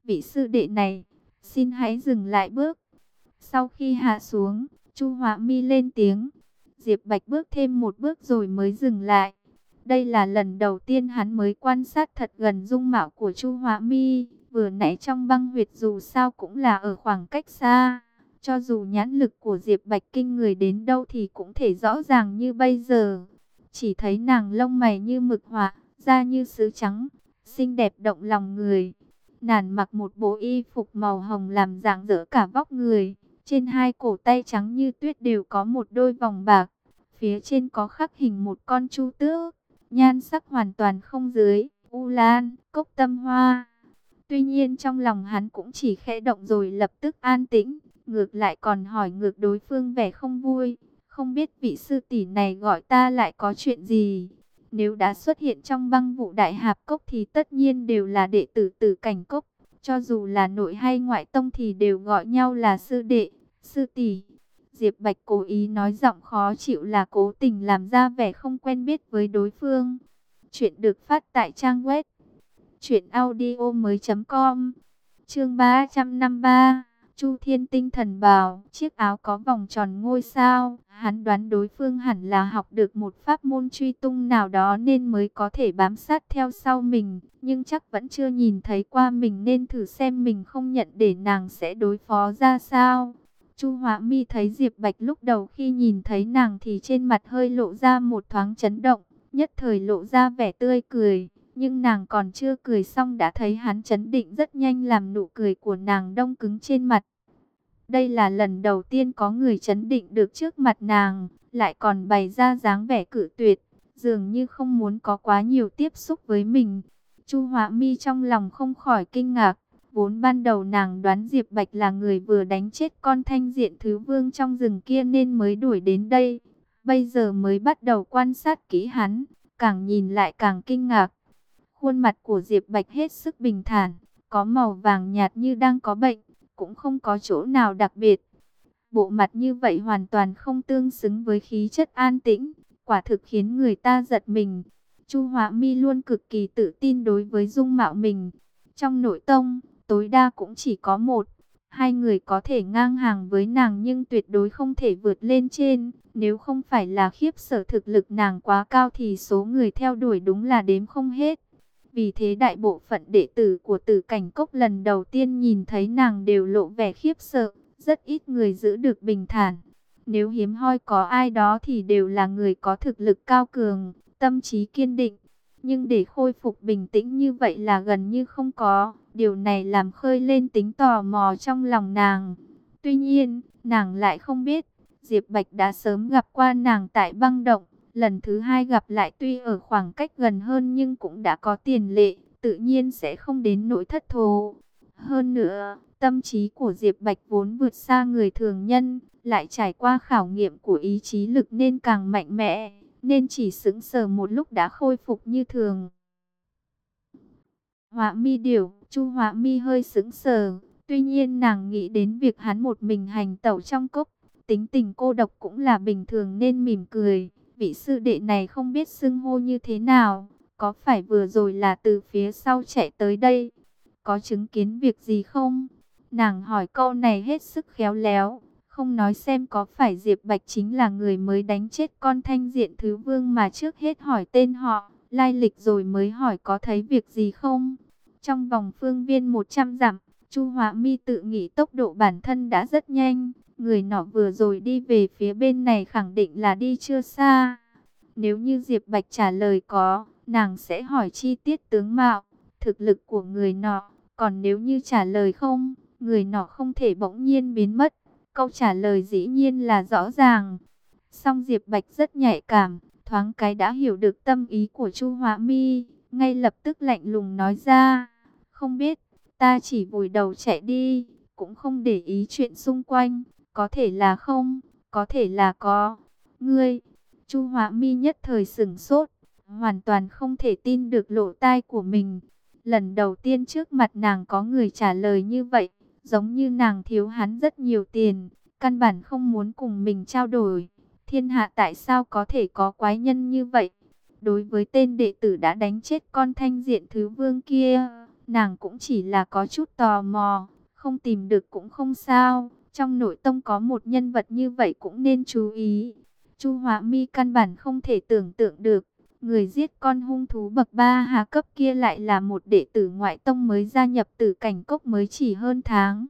vị sư đệ này, xin hãy dừng lại bước. Sau khi hạ xuống, Chu Họa Mi lên tiếng. Diệp Bạch bước thêm một bước rồi mới dừng lại. Đây là lần đầu tiên hắn mới quan sát thật gần dung mạo của Chu Họa Mi. Vừa nãy trong băng huyệt dù sao cũng là ở khoảng cách xa. Cho dù nhãn lực của Diệp Bạch kinh người đến đâu thì cũng thể rõ ràng như bây giờ. Chỉ thấy nàng lông mày như mực họa, da như sứ trắng, xinh đẹp động lòng người. Nàng mặc một bộ y phục màu hồng làm rạng rỡ cả vóc người. Trên hai cổ tay trắng như tuyết đều có một đôi vòng bạc. Phía trên có khắc hình một con chu tước. Nhan sắc hoàn toàn không dưới u lan, cốc tâm hoa. Tuy nhiên trong lòng hắn cũng chỉ khẽ động rồi lập tức an tĩnh. Ngược lại còn hỏi ngược đối phương vẻ không vui. Không biết vị sư tỷ này gọi ta lại có chuyện gì? Nếu đã xuất hiện trong băng vụ đại hạp cốc thì tất nhiên đều là đệ tử Tử Cảnh Cốc. Cho dù là nội hay ngoại tông thì đều gọi nhau là sư đệ, sư tỷ. Diệp Bạch cố ý nói giọng khó chịu là cố tình làm ra vẻ không quen biết với đối phương. Chuyện được phát tại trang web truyệnaudiomoi.com. Chương 353. Chu Thiên Tinh Thần Bào, chiếc áo có vòng tròn ngôi sao. Hắn đoán đối phương hẳn là học được một pháp môn truy tung nào đó nên mới có thể bám sát theo sau mình. Nhưng chắc vẫn chưa nhìn thấy qua mình nên thử xem mình không nhận để nàng sẽ đối phó ra sao. Chu Họa Mi thấy Diệp Bạch lúc đầu khi nhìn thấy nàng thì trên mặt hơi lộ ra một thoáng chấn động, nhất thời lộ ra vẻ tươi cười. Nhưng nàng còn chưa cười xong đã thấy hắn chấn định rất nhanh làm nụ cười của nàng đông cứng trên mặt. Đây là lần đầu tiên có người chấn định được trước mặt nàng, lại còn bày ra dáng vẻ cự tuyệt, dường như không muốn có quá nhiều tiếp xúc với mình. Chu Họa Mi trong lòng không khỏi kinh ngạc, vốn ban đầu nàng đoán Diệp Bạch là người vừa đánh chết con Thanh Diện Thứ Vương trong rừng kia nên mới đuổi đến đây. Bây giờ mới bắt đầu quan sát kỹ hắn, càng nhìn lại càng kinh ngạc. Khuôn mặt của Diệp Bạch hết sức bình thản, có màu vàng nhạt như đang có bệnh, cũng không có chỗ nào đặc biệt. Bộ mặt như vậy hoàn toàn không tương xứng với khí chất an tĩnh, quả thực khiến người ta giật mình. Chu Họa Mi luôn cực kỳ tự tin đối với dung mạo mình. Trong nội tông, tối đa cũng chỉ có một, hai người có thể ngang hàng với nàng nhưng tuyệt đối không thể vượt lên trên. Nếu không phải là khiếp sợ thực lực nàng quá cao thì số người theo đuổi đúng là đếm không hết. Vì thế đại bộ phận đệ tử của Tử Cảnh Cốc lần đầu tiên nhìn thấy nàng đều lộ vẻ khiếp sợ, rất ít người giữ được bình thản. Nếu hiếm hoi có ai đó thì đều là người có thực lực cao cường, tâm trí kiên định. Nhưng để khôi phục bình tĩnh như vậy là gần như không có. Điều này làm khơi lên tính tò mò trong lòng nàng. Tuy nhiên, nàng lại không biết, Diệp Bạch đã sớm gặp qua nàng tại băng động. Lần thứ hai gặp lại tuy ở khoảng cách gần hơn nhưng cũng đã có tiền lệ, tự nhiên sẽ không đến nỗi thất thố. Hơn nữa, tâm trí của Diệp Bạch vốn vượt xa người thường nhân, lại trải qua khảo nghiệm của ý chí lực nên càng mạnh mẽ, nên chỉ sững sờ một lúc đã khôi phục như thường. Họa Mi điều, Chu Họa Mi hơi sững sờ, tuy nhiên nàng nghĩ đến việc hắn một mình hành tẩu trong cốc, tính tình cô độc cũng là bình thường nên mỉm cười. Vị sư đệ này không biết xưng hô như thế nào, có phải vừa rồi là từ phía sau chạy tới đây, có chứng kiến việc gì không? Nàng hỏi câu này hết sức khéo léo, không nói xem có phải Diệp Bạch chính là người mới đánh chết con Thanh Diện Thứ Vương mà trước hết hỏi tên họ, lai lịch rồi mới hỏi có thấy việc gì không. Trong vòng phương viên 100 dặm, Chu Họa Mi tự nghĩ tốc độ bản thân đã rất nhanh. Người nọ vừa rồi đi về phía bên này khẳng định là đi chưa xa. Nếu như Diệp Bạch trả lời có, nàng sẽ hỏi chi tiết tướng mạo, thực lực của người nọ. Còn nếu như trả lời không, người nọ không thể bỗng nhiên biến mất. Câu trả lời dĩ nhiên là rõ ràng. Song Diệp Bạch rất nhạy cảm, thoáng cái đã hiểu được tâm ý của Chu Họa Mi, ngay lập tức lạnh lùng nói ra, không biết, ta chỉ vùi đầu chạy đi, cũng không để ý chuyện xung quanh. Có thể là không, có thể là có. Ngươi, Chu Họa Mi nhất thời sửng sốt, hoàn toàn không thể tin được lỗ tai của mình. Lần đầu tiên trước mặt nàng có người trả lời như vậy, giống như nàng thiếu hắn rất nhiều tiền, căn bản không muốn cùng mình trao đổi. Thiên hạ tại sao có thể có quái nhân như vậy? Đối với tên đệ tử đã đánh chết con Thanh Diện Thứ Vương kia, Nàng cũng chỉ là có chút tò mò, không tìm được cũng không sao. Trong nội tông có một nhân vật như vậy cũng nên chú ý. Chu Họa Mi căn bản không thể tưởng tượng được, người giết con hung thú bậc 3 hạ cấp kia lại là một đệ tử ngoại tông mới gia nhập Tử Cảnh Cốc mới chỉ hơn tháng.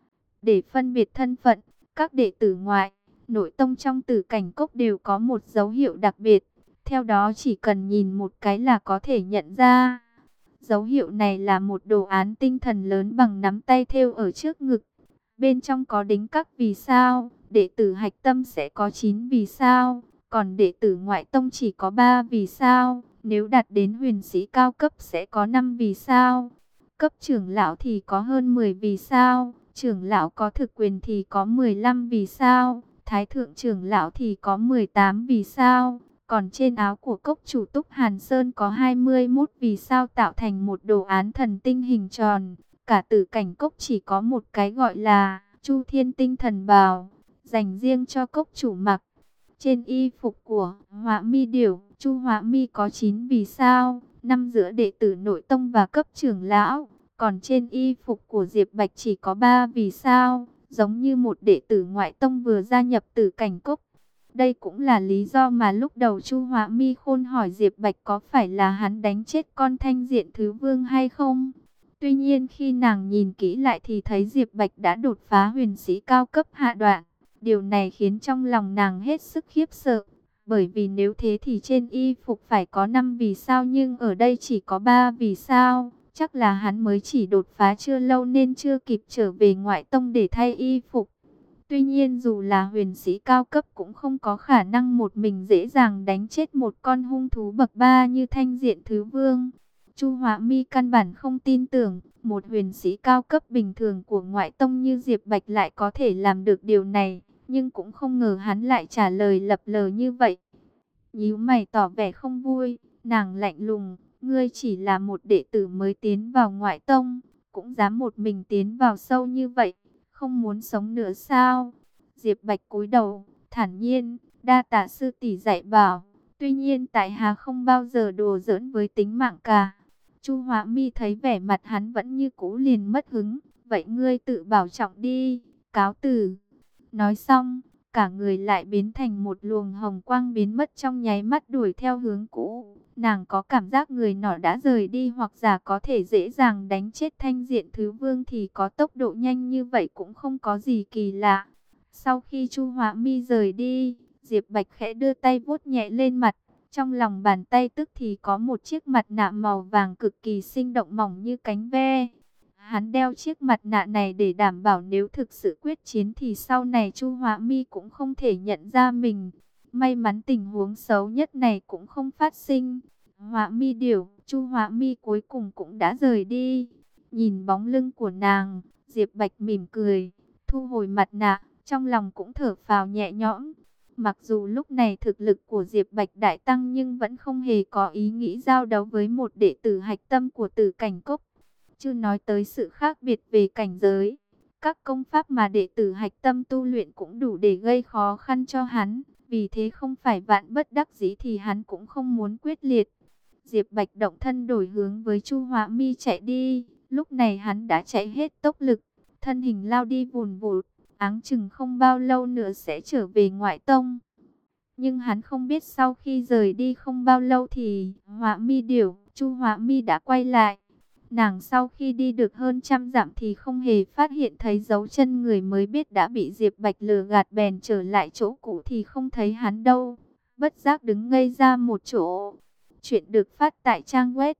Để phân biệt thân phận, các đệ tử ngoại, nội tông trong Tử Cảnh Cốc đều có một dấu hiệu đặc biệt. Theo đó chỉ cần nhìn một cái là có thể nhận ra. Dấu hiệu này là một đồ án tinh thần lớn bằng nắm tay thêu ở trước ngực. Bên trong có đính các vì sao, đệ tử hạch tâm sẽ có 9 vì sao, còn đệ tử ngoại tông chỉ có 3 vì sao. Nếu đạt đến huyền sĩ cao cấp sẽ có 5 vì sao. Cấp trưởng lão thì có hơn 10 vì sao, trưởng lão có thực quyền thì có 15 vì sao, thái thượng trưởng lão thì có 18 vì sao. Còn trên áo của cốc chủ Túc Hàn Sơn có 21 vì sao tạo thành một đồ án thần tinh hình tròn. Cả Tử Cảnh Cốc chỉ có một cái gọi là Chu Thiên Tinh Thần Bào, dành riêng cho cốc chủ mặc. Trên y phục của Họa Mi Điểu, Chu Họa Mi có 9 vì sao, 5 giữa đệ tử nội tông và cấp trưởng lão. Còn trên y phục của Diệp Bạch chỉ có 3 vì sao, giống như một đệ tử ngoại tông vừa gia nhập Tử Cảnh Cốc. Đây cũng là lý do mà lúc đầu Chu Họa Mi Khôn hỏi Diệp Bạch có phải là hắn đánh chết con Thanh Diện Thứ Vương hay không. Tuy nhiên khi nàng nhìn kỹ lại thì thấy Diệp Bạch đã đột phá huyền sĩ cao cấp hạ đoạn. Điều này khiến trong lòng nàng hết sức khiếp sợ. Bởi vì nếu thế thì trên y phục phải có 5 vì sao nhưng ở đây chỉ có 3 vì sao. Chắc là hắn mới chỉ đột phá chưa lâu nên chưa kịp trở về ngoại tông để thay y phục. Tuy nhiên dù là huyền sĩ cao cấp cũng không có khả năng một mình dễ dàng đánh chết một con hung thú bậc 3 như Thanh Diện Thứ Vương. Chu Họa Mi căn bản không tin tưởng, một huyền sĩ cao cấp bình thường của ngoại tông như Diệp Bạch lại có thể làm được điều này, nhưng cũng không ngờ hắn lại trả lời lập lờ như vậy. Nhíu mày tỏ vẻ không vui, nàng lạnh lùng, ngươi chỉ là một đệ tử mới tiến vào ngoại tông, cũng dám một mình tiến vào sâu như vậy, không muốn sống nữa sao? Diệp Bạch cúi đầu, thản nhiên, đa tạ sư tỷ dạy bảo, tuy nhiên tại hạ không bao giờ đùa giỡn với tính mạng cả. Chu Họa Mi thấy vẻ mặt hắn vẫn như cũ liền mất hứng, vậy ngươi tự bảo trọng đi, cáo từ. Nói xong, cả người lại biến thành một luồng hồng quang biến mất trong nháy mắt đuổi theo hướng cũ. Nàng có cảm giác người nọ đã rời đi hoặc giả có thể dễ dàng đánh chết Thanh Diện Thứ Vương thì có tốc độ nhanh như vậy cũng không có gì kỳ lạ. Sau khi Chu Họa Mi rời đi, Diệp Bạch khẽ đưa tay vuốt nhẹ lên mặt. Trong lòng bàn tay tức thì có một chiếc mặt nạ màu vàng cực kỳ sinh động mỏng như cánh ve. Hắn đeo chiếc mặt nạ này để đảm bảo nếu thực sự quyết chiến thì sau này Chu Họa Mi cũng không thể nhận ra mình. May mắn tình huống xấu nhất này cũng không phát sinh. Họa Mi Điểu, Chu Họa Mi cuối cùng cũng đã rời đi. Nhìn bóng lưng của nàng, Diệp Bạch mỉm cười, thu hồi mặt nạ, trong lòng cũng thở phào nhẹ nhõm. Mặc dù lúc này thực lực của Diệp Bạch đại tăng nhưng vẫn không hề có ý nghĩ giao đấu với một đệ tử hạch tâm của Tử Cảnh Cốc. Chưa nói tới sự khác biệt về cảnh giới, các công pháp mà đệ tử hạch tâm tu luyện cũng đủ để gây khó khăn cho hắn. Vì thế không phải vạn bất đắc dĩ thì hắn cũng không muốn quyết liệt. Diệp Bạch động thân đổi hướng với Chu Họa Mi chạy đi. Lúc này hắn đã chạy hết tốc lực, thân hình lao đi vùn vụt, áng chừng không bao lâu nữa sẽ trở về ngoại tông. Nhưng hắn không biết sau khi rời đi không bao lâu thì Họa Mi Điểu, Chu Họa Mi đã quay lại. Nàng sau khi đi được hơn 100 dặm thì không hề phát hiện thấy dấu chân người mới biết đã bị Diệp Bạch lừa gạt, bèn trở lại chỗ cũ thì không thấy hắn đâu. Bất giác đứng ngây ra một chỗ. Chuyện được phát tại trang web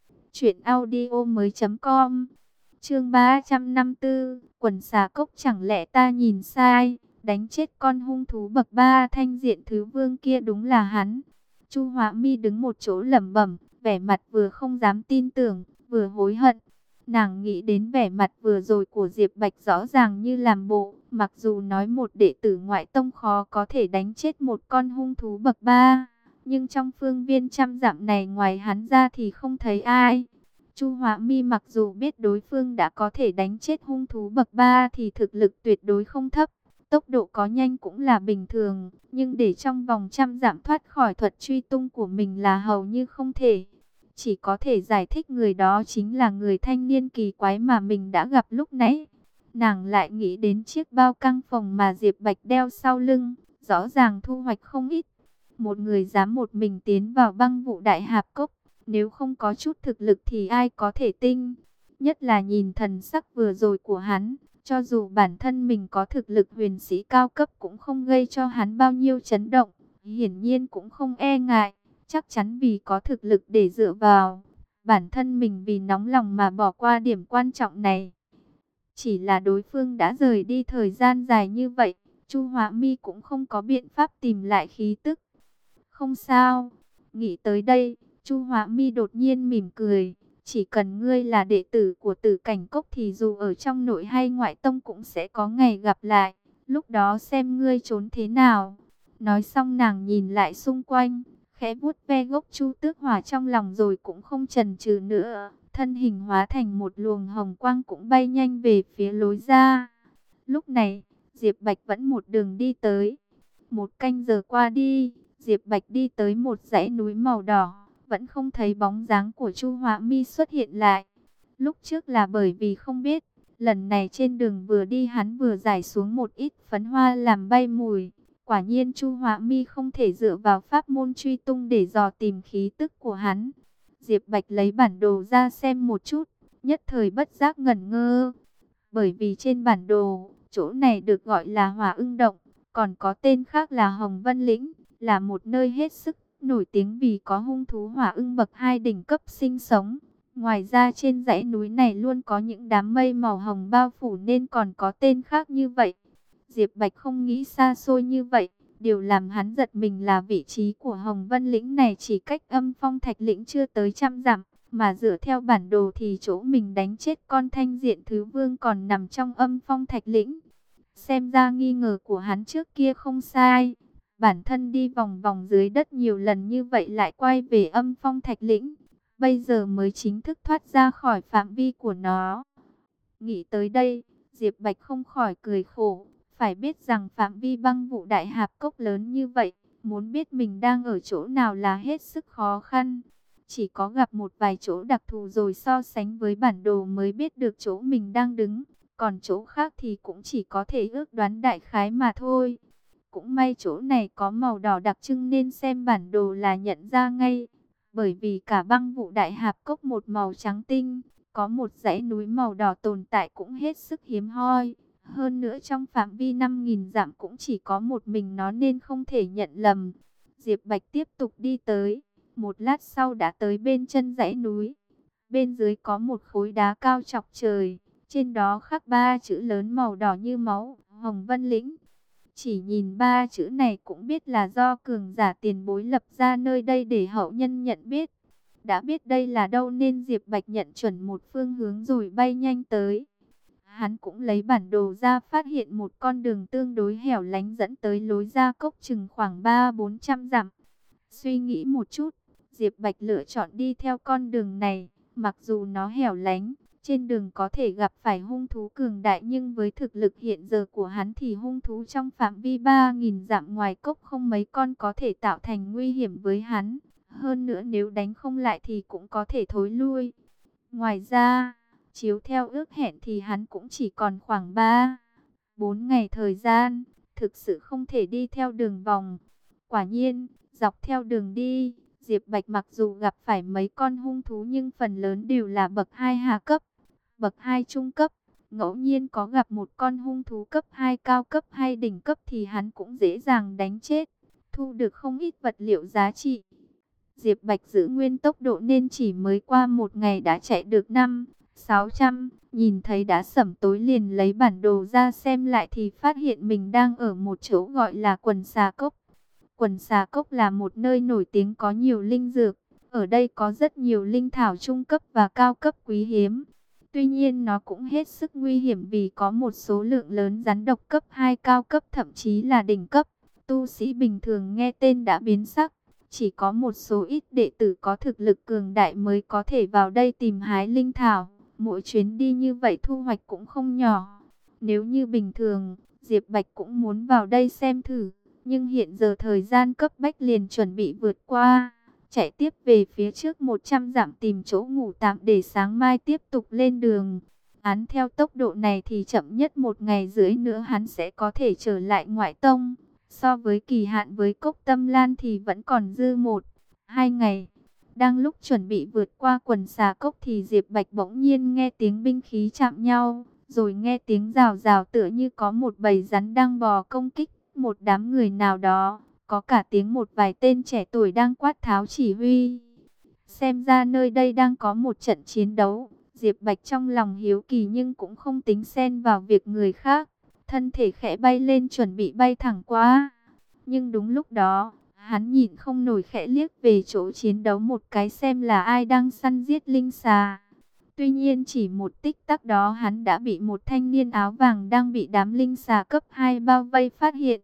truyệnaudiomoi.com. Chương 354, quần xà cốc, chẳng lẽ ta nhìn sai, đánh chết con hung thú bậc 3 Thanh Diện Thứ Vương kia đúng là hắn. Chu Họa Mi đứng một chỗ lẩm bẩm, vẻ mặt vừa không dám tin tưởng, vừa hối hận. Nàng nghĩ đến vẻ mặt vừa rồi của Diệp Bạch rõ ràng như làm bộ, mặc dù nói một đệ tử ngoại tông khó có thể đánh chết một con hung thú bậc 3, nhưng trong phương viên 100 dặm này ngoài hắn ra thì không thấy ai. Chu Họa Mi mặc dù biết đối phương đã có thể đánh chết hung thú bậc 3 thì thực lực tuyệt đối không thấp, tốc độ có nhanh cũng là bình thường, nhưng để trong vòng 100 dặm thoát khỏi thuật truy tung của mình là hầu như không thể. chỉ có thể giải thích người đó chính là người thanh niên kỳ quái mà mình đã gặp lúc nãy. Nàng lại nghĩ đến chiếc bao căng phòng mà Diệp Bạch đeo sau lưng, rõ ràng thu hoạch không ít. Một người dám một mình tiến vào băng vụ đại hạp cốc, nếu không có chút thực lực thì ai có thể tin. Nhất là nhìn thần sắc vừa rồi của hắn, cho dù bản thân mình có thực lực huyền sĩ cao cấp cũng không gây cho hắn bao nhiêu chấn động, hiển nhiên cũng không e ngại, chắc chắn vì có thực lực để dựa vào. Bản thân mình vì nóng lòng mà bỏ qua điểm quan trọng này. Chỉ là đối phương đã rời đi thời gian dài như vậy, Chu Họa Mi cũng không có biện pháp tìm lại khí tức. Không sao, nghĩ tới đây, Chu Họa Mi đột nhiên mỉm cười. Chỉ cần ngươi là đệ tử của Tử Cảnh Cốc thì dù ở trong nội hay ngoại tông cũng sẽ có ngày gặp lại. Lúc đó xem ngươi trốn thế nào. Nói xong nàng nhìn lại xung quanh, khẽ vuốt ve gốc Chu Tước Hỏa trong lòng rồi cũng không chần chừ nữa. Thân hình hóa thành một luồng hồng quang cũng bay nhanh về phía lối ra. Lúc này, Diệp Bạch vẫn một đường đi tới. Một canh giờ qua đi, Diệp Bạch đi tới một dãy núi màu đỏ, vẫn không thấy bóng dáng của Chu Họa Mi xuất hiện lại. Lúc trước là bởi vì không biết, lần này trên đường vừa đi hắn vừa rải xuống một ít phấn hoa làm bay mùi. Quả nhiên Chu Họa Mi không thể dựa vào pháp môn truy tung để dò tìm khí tức của hắn. Diệp Bạch lấy bản đồ ra xem một chút, nhất thời bất giác ngẩn ngơ. Bởi vì trên bản đồ, chỗ này được gọi là Hỏa Ưng Động, còn có tên khác là Hồng Vân Lĩnh, là một nơi hết sức nổi tiếng vì có hung thú hỏa ưng bậc 2 đỉnh cấp sinh sống. Ngoài ra trên dãy núi này luôn có những đám mây màu hồng bao phủ nên còn có tên khác như vậy. Diệp Bạch không nghĩ xa xôi như vậy. Điều làm hắn giật mình là vị trí của Hồng Vân Lĩnh này chỉ cách Âm Phong Thạch Lĩnh chưa tới 100 dặm. Mà dựa theo bản đồ thì chỗ mình đánh chết con Thanh Diện Thứ Vương còn nằm trong Âm Phong Thạch Lĩnh. Xem ra nghi ngờ của hắn trước kia không sai. Bản thân đi vòng vòng dưới đất nhiều lần như vậy lại quay về Âm Phong Thạch Lĩnh. Bây giờ mới chính thức thoát ra khỏi phạm vi của nó. Nghĩ tới đây, Diệp Bạch không khỏi cười khổ. Phải biết rằng phạm vi băng vụ đại hạp cốc lớn như vậy, muốn biết mình đang ở chỗ nào là hết sức khó khăn. Chỉ có gặp một vài chỗ đặc thù rồi so sánh với bản đồ mới biết được chỗ mình đang đứng. Còn chỗ khác thì cũng chỉ có thể ước đoán đại khái mà thôi. Cũng may chỗ này có màu đỏ đặc trưng nên xem bản đồ là nhận ra ngay. Bởi vì cả băng vụ đại hạp cốc một màu trắng tinh, có một dãy núi màu đỏ tồn tại cũng hết sức hiếm hoi. Hơn nữa trong phạm vi 5.000 dặm cũng chỉ có một mình nó nên không thể nhận lầm. Diệp Bạch tiếp tục đi tới. Một lát sau đã tới bên chân dãy núi. Bên dưới có một khối đá cao chọc trời. Trên đó khắc 3 chữ lớn màu đỏ như máu, Hồng Vân Lĩnh. Chỉ nhìn 3 chữ này cũng biết là do cường giả tiền bối lập ra nơi đây để hậu nhân nhận biết. Đã biết đây là đâu nên Diệp Bạch nhận chuẩn một phương hướng rồi bay nhanh tới. Hắn cũng lấy bản đồ ra phát hiện một con đường tương đối hẻo lánh dẫn tới lối ra cốc chừng khoảng 300-400 dặm. Suy nghĩ một chút, Diệp Bạch lựa chọn đi theo con đường này, mặc dù nó hẻo lánh. Trên đường có thể gặp phải hung thú cường đại nhưng với thực lực hiện giờ của hắn thì hung thú trong phạm vi 3.000 dặm ngoài cốc không mấy con có thể tạo thành nguy hiểm với hắn. Hơn nữa nếu đánh không lại thì cũng có thể thối lui. Ngoài ra, chiếu theo ước hẹn thì hắn cũng chỉ còn khoảng 3-4 ngày thời gian. Thực sự không thể đi theo đường vòng. Quả nhiên, dọc theo đường đi, Diệp Bạch mặc dù gặp phải mấy con hung thú nhưng phần lớn đều là bậc 2 hạ cấp. Bậc 2 trung cấp, ngẫu nhiên có gặp một con hung thú cấp 2 cao cấp hay đỉnh cấp thì hắn cũng dễ dàng đánh chết, thu được không ít vật liệu giá trị. Diệp Bạch giữ nguyên tốc độ nên chỉ mới qua một ngày đã chạy được 500-600, nhìn thấy đã sẩm tối liền lấy bản đồ ra xem lại thì phát hiện mình đang ở một chỗ gọi là Quần Xà Cốc. Quần Xà Cốc là một nơi nổi tiếng có nhiều linh dược, ở đây có rất nhiều linh thảo trung cấp và cao cấp quý hiếm. Tuy nhiên nó cũng hết sức nguy hiểm vì có một số lượng lớn rắn độc cấp 2 cao cấp thậm chí là đỉnh cấp. Tu sĩ bình thường nghe tên đã biến sắc. Chỉ có một số ít đệ tử có thực lực cường đại mới có thể vào đây tìm hái linh thảo. Mỗi chuyến đi như vậy thu hoạch cũng không nhỏ. Nếu như bình thường, Diệp Bạch cũng muốn vào đây xem thử. Nhưng hiện giờ thời gian cấp bách liền chuẩn bị vượt qua. chạy tiếp về phía trước 100 dặm tìm chỗ ngủ tạm để sáng mai tiếp tục lên đường. Án theo tốc độ này thì chậm nhất 1 ngày rưỡi nữa hắn sẽ có thể trở lại ngoại tông. So với kỳ hạn với Cốc Tâm Lan thì vẫn còn dư 1-2 ngày. Đang lúc chuẩn bị vượt qua quần xà cốc thì Diệp Bạch bỗng nhiên nghe tiếng binh khí chạm nhau, rồi nghe tiếng rào rào tựa như có một bầy rắn đang bò công kích một đám người nào đó. Có cả tiếng một vài tên trẻ tuổi đang quát tháo chỉ huy. Xem ra nơi đây đang có một trận chiến đấu. Diệp Bạch trong lòng hiếu kỳ nhưng cũng không tính xen vào việc người khác. Thân thể khẽ bay lên chuẩn bị bay thẳng qua. Nhưng đúng lúc đó, hắn nhìn không nổi khẽ liếc về chỗ chiến đấu một cái xem là ai đang săn giết linh xà. Tuy nhiên chỉ một tích tắc đó hắn đã bị một thanh niên áo vàng đang bị đám linh xà cấp 2 bao vây phát hiện.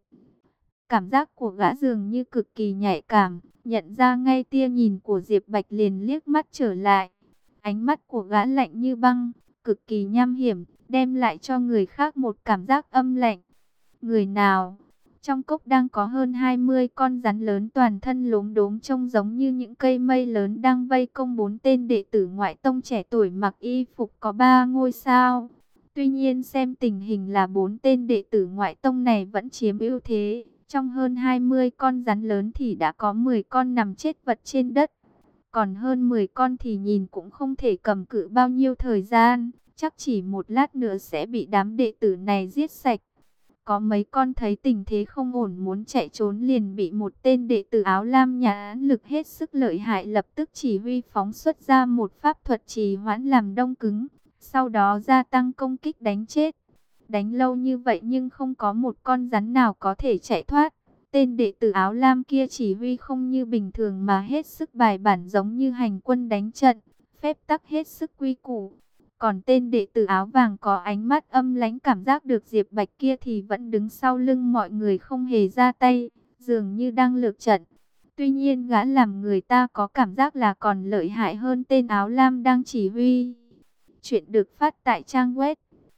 Cảm giác của gã dường như cực kỳ nhạy cảm, nhận ra ngay tia nhìn của Diệp Bạch liền liếc mắt trở lại. Ánh mắt của gã lạnh như băng, cực kỳ nham hiểm, đem lại cho người khác một cảm giác âm lạnh. Người nào? Trong cốc đang có hơn 20 con rắn lớn toàn thân lốm đốm trông giống như những cây mây lớn đang vây công 4 tên đệ tử ngoại tông trẻ tuổi mặc y phục có 3 ngôi sao. Tuy nhiên xem tình hình là 4 tên đệ tử ngoại tông này vẫn chiếm ưu thế. Trong hơn 20 con rắn lớn thì đã có 10 con nằm chết vật trên đất. Còn hơn 10 con thì nhìn cũng không thể cầm cự bao nhiêu thời gian. Chắc chỉ một lát nữa sẽ bị đám đệ tử này giết sạch. Có mấy con thấy tình thế không ổn muốn chạy trốn liền bị một tên đệ tử áo lam nhãn lực hết sức lợi hại lập tức chỉ huy phóng xuất ra một pháp thuật trì hoãn làm đông cứng. Sau đó gia tăng công kích đánh chết. Đánh lâu như vậy nhưng không có một con rắn nào có thể chạy thoát. Tên đệ tử áo lam kia chỉ huy không như bình thường mà hết sức bài bản giống như hành quân đánh trận. Phép tắc hết sức quy củ. Còn tên đệ tử áo vàng có ánh mắt âm lãnh cảm giác được Diệp Bạch kia thì vẫn đứng sau lưng mọi người không hề ra tay, dường như đang lược trận. Tuy nhiên gã làm người ta có cảm giác là còn lợi hại hơn tên áo lam đang chỉ huy. Chuyện được phát tại trang web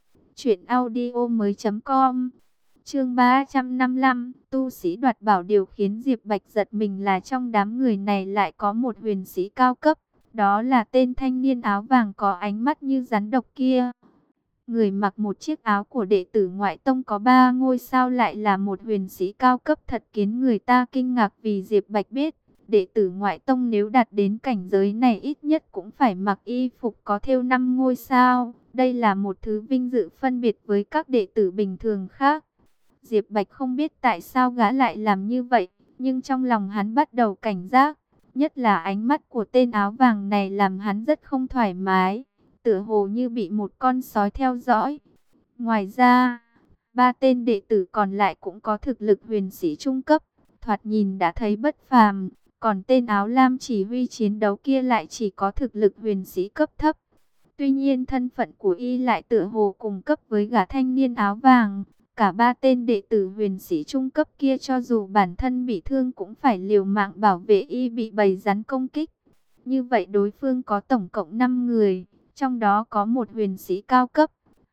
truyệnaudiomoi.com. Chương 355, tu sĩ đoạt bảo. Điều khiến Diệp Bạch giật mình là trong đám người này lại có một huyền sĩ cao cấp. Đó là tên thanh niên áo vàng có ánh mắt như rắn độc kia. Người mặc một chiếc áo của đệ tử ngoại tông có 3 ngôi sao lại là một huyền sĩ cao cấp thật khiến người ta kinh ngạc vì Diệp Bạch biết. Đệ tử ngoại tông nếu đạt đến cảnh giới này ít nhất cũng phải mặc y phục có thêu 5 ngôi sao. Đây là một thứ vinh dự phân biệt với các đệ tử bình thường khác. Diệp Bạch không biết tại sao gã lại làm như vậy, nhưng trong lòng hắn bắt đầu cảnh giác. Nhất là ánh mắt của tên áo vàng này làm hắn rất không thoải mái, tựa hồ như bị một con sói theo dõi. Ngoài ra, 3 tên đệ tử còn lại cũng có thực lực huyền sĩ trung cấp, thoạt nhìn đã thấy bất phàm. Còn tên áo lam chỉ huy chiến đấu kia lại chỉ có thực lực huyền sĩ cấp thấp. Tuy nhiên thân phận của y lại tựa hồ cùng cấp với gã thanh niên áo vàng. Cả 3 tên đệ tử huyền sĩ trung cấp kia cho dù bản thân bị thương cũng phải liều mạng bảo vệ y bị bầy rắn công kích. Như vậy đối phương có tổng cộng 5 người, trong đó có một huyền sĩ cao cấp,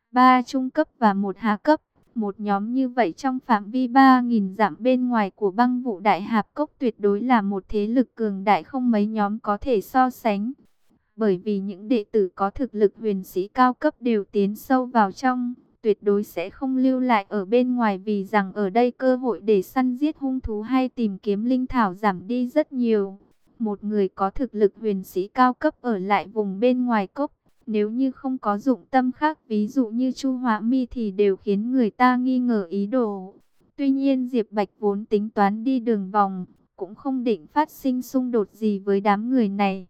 3 trung cấp và 1 hạ cấp. Một nhóm như vậy trong phạm vi 3.000 dặm bên ngoài của Băng Vụ Đại Hạp Cốc tuyệt đối là một thế lực cường đại không mấy nhóm có thể so sánh. Bởi vì những đệ tử có thực lực huyền sĩ cao cấp đều tiến sâu vào trong, tuyệt đối sẽ không lưu lại ở bên ngoài vì rằng ở đây cơ hội để săn giết hung thú hay tìm kiếm linh thảo giảm đi rất nhiều. Một người có thực lực huyền sĩ cao cấp ở lại vùng bên ngoài cốc, nếu như không có dụng tâm khác ví dụ như Chu Họa Mi thì đều khiến người ta nghi ngờ ý đồ. Tuy nhiên Diệp Bạch vốn tính toán đi đường vòng, cũng không định phát sinh xung đột gì với đám người này.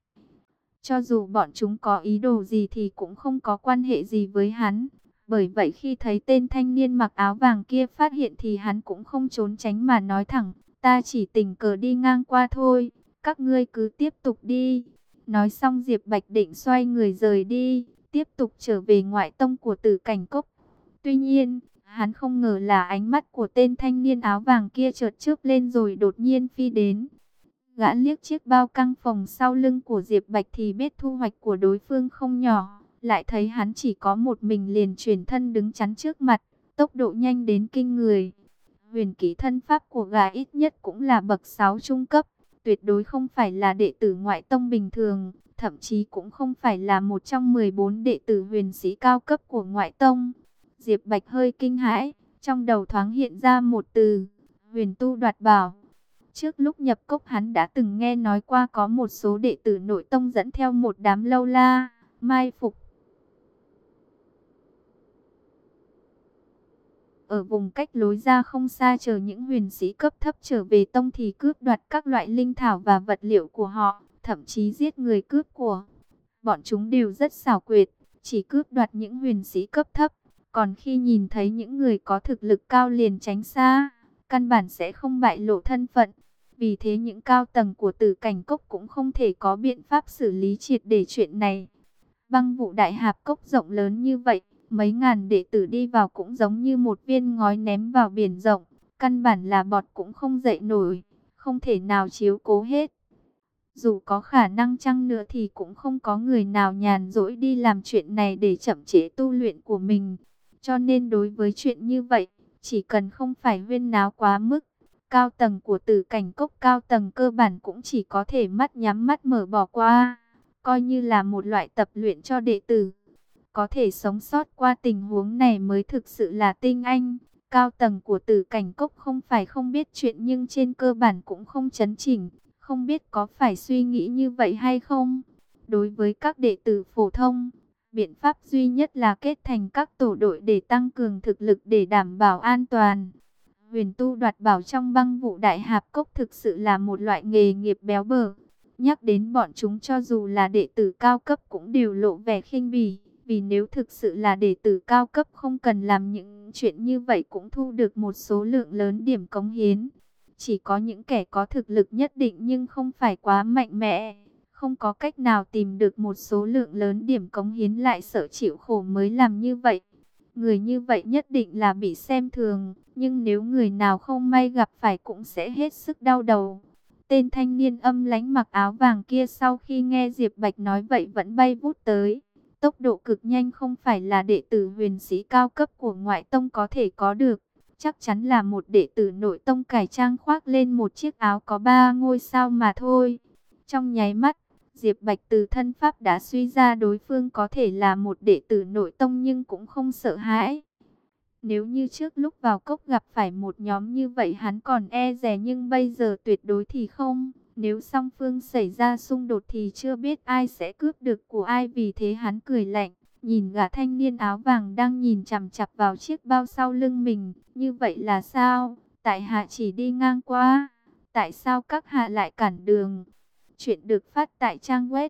Cho dù bọn chúng có ý đồ gì thì cũng không có quan hệ gì với hắn. Bởi vậy khi thấy tên thanh niên mặc áo vàng kia phát hiện thì hắn cũng không trốn tránh mà nói thẳng, ta chỉ tình cờ đi ngang qua thôi, các ngươi cứ tiếp tục đi. Nói xong Diệp Bạch định xoay người rời đi, tiếp tục trở về ngoại tông của Tử Cảnh Cốc. Tuy nhiên, hắn không ngờ là ánh mắt của tên thanh niên áo vàng kia chợt chớp lên rồi đột nhiên phi đến. Gã liếc chiếc bao căng phòng sau lưng của Diệp Bạch thì biết thu hoạch của đối phương không nhỏ. Lại thấy hắn chỉ có một mình liền chuyển thân đứng chắn trước mặt, tốc độ nhanh đến kinh người. Huyền kỹ thân pháp của gã ít nhất cũng là bậc 6 trung cấp. tuyệt đối không phải là đệ tử ngoại tông bình thường, thậm chí cũng không phải là một trong 14 đệ tử huyền sĩ cao cấp của ngoại tông. Diệp Bạch hơi kinh hãi, trong đầu thoáng hiện ra một từ, huyền tu đoạt bảo. Trước lúc nhập cốc hắn đã từng nghe nói qua có một số đệ tử nội tông dẫn theo một đám lâu la, mai phục ở vùng cách lối ra không xa, chờ những huyền sĩ cấp thấp trở về tông thì cướp đoạt các loại linh thảo và vật liệu của họ, thậm chí giết người cướp của. Bọn chúng đều rất xảo quyệt, chỉ cướp đoạt những huyền sĩ cấp thấp, còn khi nhìn thấy những người có thực lực cao liền tránh xa, căn bản sẽ không bại lộ thân phận. Vì thế những cao tầng của Tử Cảnh Cốc cũng không thể có biện pháp xử lý triệt để chuyện này. Băng Vụ Đại Hạp Cốc rộng lớn như vậy, mấy ngàn đệ tử đi vào cũng giống như một viên ngói ném vào biển rộng, căn bản là bọt cũng không dậy nổi, không thể nào chiếu cố hết. Dù có khả năng chăng nữa thì cũng không có người nào nhàn rỗi đi làm chuyện này để chậm trễ tu luyện của mình. Cho nên đối với chuyện như vậy, chỉ cần không phải huyên náo quá mức, cao tầng của Tử Cảnh Cốc cao tầng cơ bản cũng chỉ có thể mắt nhắm mắt mở bỏ qua, coi như là một loại tập luyện cho đệ tử. Có thể sống sót qua tình huống này mới thực sự là tinh anh. Cao tầng của Tử Cảnh Cốc không phải không biết chuyện nhưng trên cơ bản cũng không chấn chỉnh. Không biết có phải suy nghĩ như vậy hay không? Đối với các đệ tử phổ thông, biện pháp duy nhất là kết thành các tổ đội để tăng cường thực lực để đảm bảo an toàn. Huyền tu đoạt bảo trong Băng Vụ Đại Hạp Cốc thực sự là một loại nghề nghiệp béo bở. Nhắc đến bọn chúng cho dù là đệ tử cao cấp cũng đều lộ vẻ khinh bỉ. Vì nếu thực sự là đệ tử cao cấp không cần làm những chuyện như vậy cũng thu được một số lượng lớn điểm cống hiến. Chỉ có những kẻ có thực lực nhất định nhưng không phải quá mạnh mẽ, không có cách nào tìm được một số lượng lớn điểm cống hiến lại sợ chịu khổ mới làm như vậy. Người như vậy nhất định là bị xem thường, nhưng nếu người nào không may gặp phải cũng sẽ hết sức đau đầu. Tên thanh niên âm lãnh mặc áo vàng kia sau khi nghe Diệp Bạch nói vậy vẫn bay vút tới. Tốc độ cực nhanh không phải là đệ tử huyền sĩ cao cấp của ngoại tông có thể có được. Chắc chắn là một đệ tử nội tông cải trang khoác lên một chiếc áo có 3 ngôi sao mà thôi. Trong nháy mắt, Diệp Bạch từ thân pháp đã suy ra đối phương có thể là một đệ tử nội tông nhưng cũng không sợ hãi. Nếu như trước lúc vào cốc gặp phải một nhóm như vậy hắn còn e dè nhưng bây giờ tuyệt đối thì không. Nếu song phương xảy ra xung đột thì chưa biết ai sẽ cướp được của ai, vì thế hắn cười lạnh, nhìn gã thanh niên áo vàng đang nhìn chằm chằm vào chiếc bao sau lưng mình. Như vậy là sao? Tại hạ chỉ đi ngang qua. Tại sao các hạ lại cản đường? Chuyện được phát tại trang web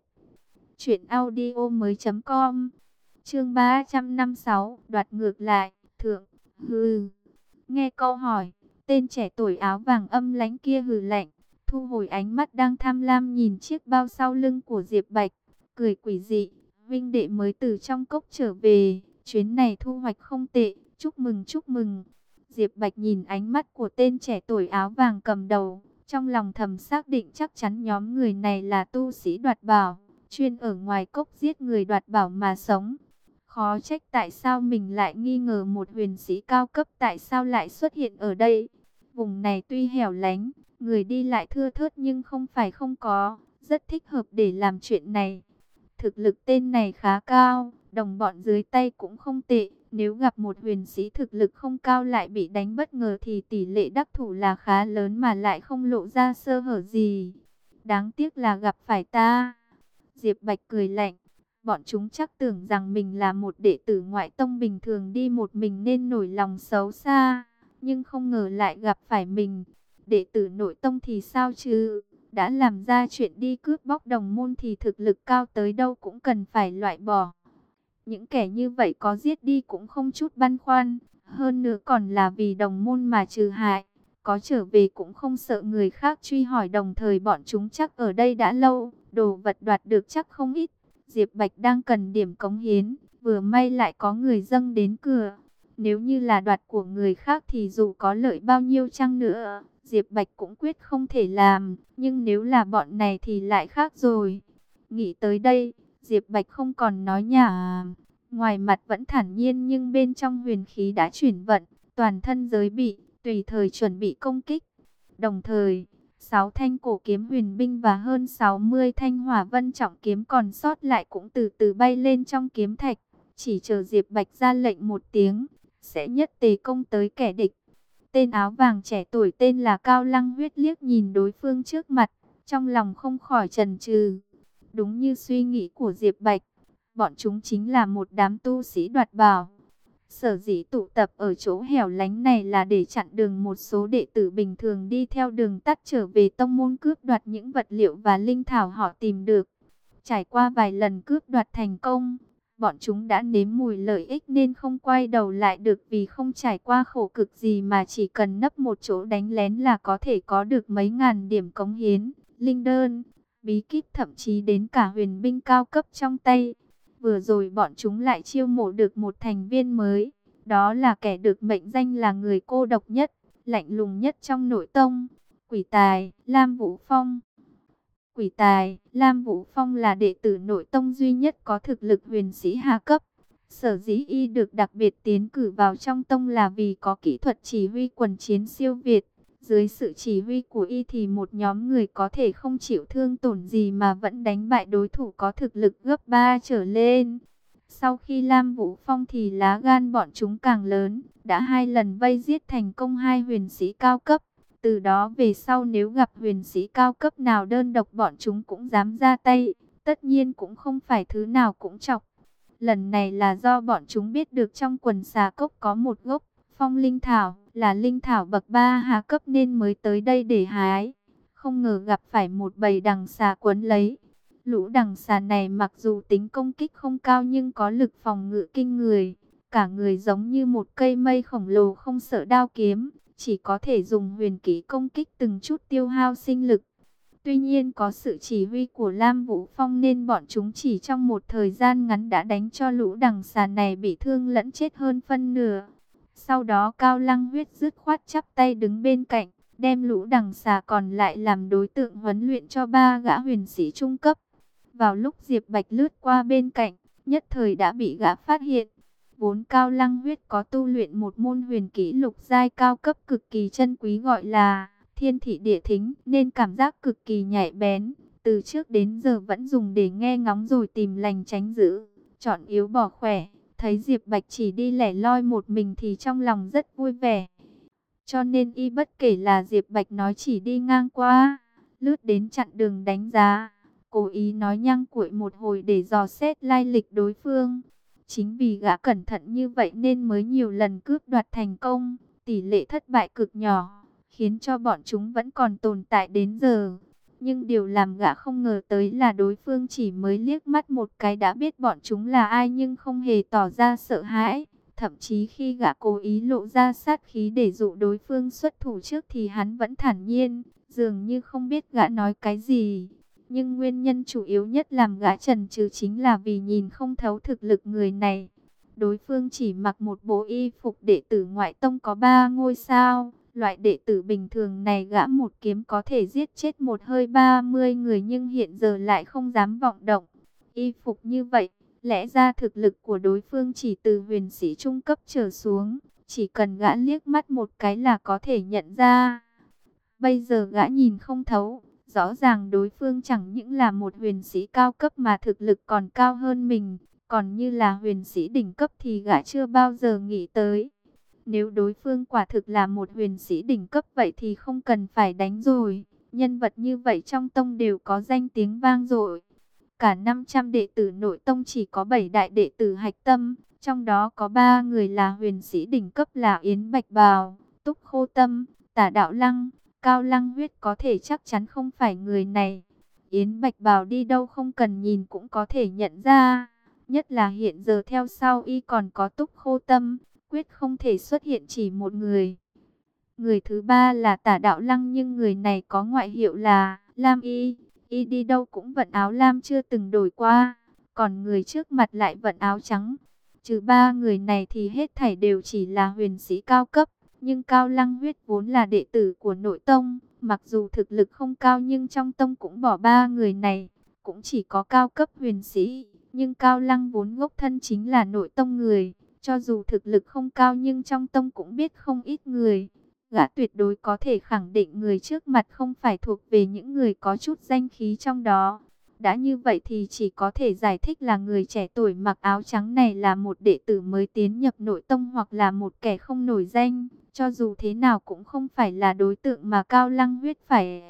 truyệnaudiomoi.com. Chương 356, đoạt ngược lại, thượng. Hừ. Nghe câu hỏi, tên trẻ tuổi áo vàng âm lãnh kia hừ lạnh, thu hồi ánh mắt đang tham lam nhìn chiếc bao sau lưng của Diệp Bạch, cười quỷ dị. Vinh đệ mới từ trong cốc trở về, chuyến này thu hoạch không tệ, chúc mừng chúc mừng. Diệp Bạch nhìn ánh mắt của tên trẻ tuổi áo vàng cầm đầu, trong lòng thầm xác định chắc chắn nhóm người này là tu sĩ đoạt bảo, chuyên ở ngoài cốc giết người đoạt bảo mà sống. Khó trách tại sao mình lại nghi ngờ một huyền sĩ cao cấp tại sao lại xuất hiện ở đây. Vùng này tuy hẻo lánh, người đi lại thưa thớt nhưng không phải không có, rất thích hợp để làm chuyện này. Thực lực tên này khá cao, đồng bọn dưới tay cũng không tệ. Nếu gặp một huyền sĩ thực lực không cao lại bị đánh bất ngờ thì tỷ lệ đắc thủ là khá lớn mà lại không lộ ra sơ hở gì. Đáng tiếc là gặp phải ta. Diệp Bạch cười lạnh. Bọn chúng chắc tưởng rằng mình là một đệ tử ngoại tông bình thường đi một mình nên nổi lòng xấu xa. Nhưng không ngờ lại gặp phải mình. Đệ tử nội tông thì sao chứ? Đã làm ra chuyện đi cướp bóc đồng môn thì thực lực cao tới đâu cũng cần phải loại bỏ. Những kẻ như vậy có giết đi cũng không chút băn khoăn. Hơn nữa còn là vì đồng môn mà trừ hại. Có trở về cũng không sợ người khác truy hỏi, đồng thời bọn chúng chắc ở đây đã lâu. Đồ vật đoạt được chắc không ít. Diệp Bạch đang cần điểm cống hiến. Vừa may lại có người dâng đến cửa. Nếu như là đoạt của người khác thì dù có lợi bao nhiêu chăng nữa, Diệp Bạch cũng quyết không thể làm. Nhưng nếu là bọn này thì lại khác rồi. Nghĩ tới đây, Diệp Bạch không còn nói nhảm. Ngoài mặt vẫn thản nhiên nhưng bên trong huyền khí đã chuyển vận, toàn thân giới bị, tùy thời chuẩn bị công kích. Đồng thời, 6 thanh cổ kiếm huyền binh và hơn 60 thanh hỏa vân trọng kiếm còn sót lại cũng từ từ bay lên trong kiếm thạch. Chỉ chờ Diệp Bạch ra lệnh một tiếng, sẽ nhất tề công tới kẻ địch. Tên áo vàng trẻ tuổi tên là Cao Lăng Huyết liếc nhìn đối phương trước mặt, trong lòng không khỏi chần chừ. Đúng như suy nghĩ của Diệp Bạch, bọn chúng chính là một đám tu sĩ đoạt bảo. Sở dĩ tụ tập ở chỗ hẻo lánh này là để chặn đường một số đệ tử bình thường đi theo đường tắt trở về tông môn cướp đoạt những vật liệu và linh thảo họ tìm được. Trải qua vài lần cướp đoạt thành công, bọn chúng đã nếm mùi lợi ích nên không quay đầu lại được, vì không trải qua khổ cực gì mà chỉ cần nấp một chỗ đánh lén là có thể có được mấy ngàn điểm cống hiến, linh đơn, bí kíp, thậm chí đến cả huyền binh cao cấp trong tay. Vừa rồi bọn chúng lại chiêu mộ được một thành viên mới, đó là kẻ được mệnh danh là người cô độc nhất, lạnh lùng nhất trong nội tông, Quỷ Tài, Lam Vũ Phong. Quỷ Tài, Lam Vũ Phong là đệ tử nội tông duy nhất có thực lực huyền sĩ hạ cấp. Sở dĩ y được đặc biệt tiến cử vào trong tông là vì có kỹ thuật chỉ huy quần chiến siêu việt. Dưới sự chỉ huy của y thì một nhóm người có thể không chịu thương tổn gì mà vẫn đánh bại đối thủ có thực lực gấp 3 trở lên. Sau khi Lam Vũ Phong thì lá gan bọn chúng càng lớn, đã 2 lần vây giết thành công 2 huyền sĩ cao cấp. Từ đó về sau nếu gặp huyền sĩ cao cấp nào đơn độc bọn chúng cũng dám ra tay, tất nhiên cũng không phải thứ nào cũng chọc. Lần này là do bọn chúng biết được trong quần xà cốc có một gốc phong linh thảo, là linh thảo bậc 3 hạ cấp nên mới tới đây để hái. Không ngờ gặp phải một bầy đằng xà quấn lấy. Lũ đằng xà này mặc dù tính công kích không cao nhưng có lực phòng ngự kinh người. Cả người giống như một cây mây khổng lồ không sợ đao kiếm, chỉ có thể dùng huyền kỹ công kích từng chút tiêu hao sinh lực. Tuy nhiên có sự chỉ huy của Lam Vũ Phong nên bọn chúng chỉ trong một thời gian ngắn đã đánh cho lũ đằng xà này bị thương lẫn chết hơn phân nửa. Sau đó Cao Lăng Huyết dứt khoát chắp tay đứng bên cạnh, đem lũ đằng xà còn lại làm đối tượng huấn luyện cho 3 gã huyền sĩ trung cấp. Vào lúc Diệp Bạch lướt qua bên cạnh, nhất thời đã bị gã phát hiện. Vốn Cao Lăng Huyết có tu luyện một môn huyền kỹ lục giai cao cấp cực kỳ chân quý gọi là Thiên Thị Địa Thính, nên cảm giác cực kỳ nhạy bén. Từ trước đến giờ vẫn dùng để nghe ngóng rồi tìm lành tránh dữ, chọn yếu bỏ khỏe. Thấy Diệp Bạch chỉ đi lẻ loi một mình thì trong lòng rất vui vẻ. Cho nên y bất kể là Diệp Bạch nói chỉ đi ngang qua, lướt đến chặn đường đánh giá, cố ý nói nhăng cuội một hồi để dò xét lai lịch đối phương. Chính vì gã cẩn thận như vậy nên mới nhiều lần cướp đoạt thành công, tỷ lệ thất bại cực nhỏ, khiến cho bọn chúng vẫn còn tồn tại đến giờ. Nhưng điều làm gã không ngờ tới là đối phương chỉ mới liếc mắt một cái đã biết bọn chúng là ai nhưng không hề tỏ ra sợ hãi. Thậm chí khi gã cố ý lộ ra sát khí để dụ đối phương xuất thủ trước thì hắn vẫn thản nhiên, dường như không biết gã nói cái gì. Nhưng nguyên nhân chủ yếu nhất làm gã chần chừ chính là vì nhìn không thấu thực lực người này. Đối phương chỉ mặc một bộ y phục đệ tử ngoại tông có 3 ngôi sao. Loại đệ tử bình thường này gã một kiếm có thể giết chết một hơi 30 người nhưng hiện giờ lại không dám vọng động. Y phục như vậy, lẽ ra thực lực của đối phương chỉ từ huyền sĩ trung cấp trở xuống. Chỉ cần gã liếc mắt một cái là có thể nhận ra. Bây giờ gã nhìn không thấu. Rõ ràng đối phương chẳng những là một huyền sĩ cao cấp mà thực lực còn cao hơn mình. Còn như là huyền sĩ đỉnh cấp thì gã chưa bao giờ nghĩ tới. Nếu đối phương quả thực là một huyền sĩ đỉnh cấp vậy thì không cần phải đánh rồi. Nhân vật như vậy trong tông đều có danh tiếng vang dội. Cả 500 đệ tử nội tông chỉ có 7 đại đệ tử hạch tâm. Trong đó có 3 người là huyền sĩ đỉnh cấp là Yến Bạch Bào, Túc Khô Tâm, Tả Đạo Lăng. Cao Lăng Huyết có thể chắc chắn không phải người này. Yến Bạch Bào đi đâu không cần nhìn cũng có thể nhận ra. Nhất là hiện giờ theo sau y còn có Túc Khô Tâm, quyết không thể xuất hiện chỉ một người. Người thứ ba là Tả Đạo Lăng nhưng người này có ngoại hiệu là Lam Y. Y đi đâu cũng vận áo lam chưa từng đổi qua. Còn người trước mặt lại vận áo trắng. Trừ 3 người này thì hết thảy đều chỉ là huyền sĩ cao cấp. Nhưng Cao Lăng Huyết vốn là đệ tử của nội tông. Mặc dù thực lực không cao nhưng trong tông cũng bỏ 3 người này. Cũng chỉ có cao cấp huyền sĩ. Nhưng Cao Lăng vốn gốc thân chính là nội tông người. Cho dù thực lực không cao nhưng trong tông cũng biết không ít người. Gã tuyệt đối có thể khẳng định người trước mặt không phải thuộc về những người có chút danh khí trong đó. Đã như vậy thì chỉ có thể giải thích là người trẻ tuổi mặc áo trắng này là một đệ tử mới tiến nhập nội tông hoặc là một kẻ không nổi danh. Cho dù thế nào cũng không phải là đối tượng mà Cao Lăng Huyết phải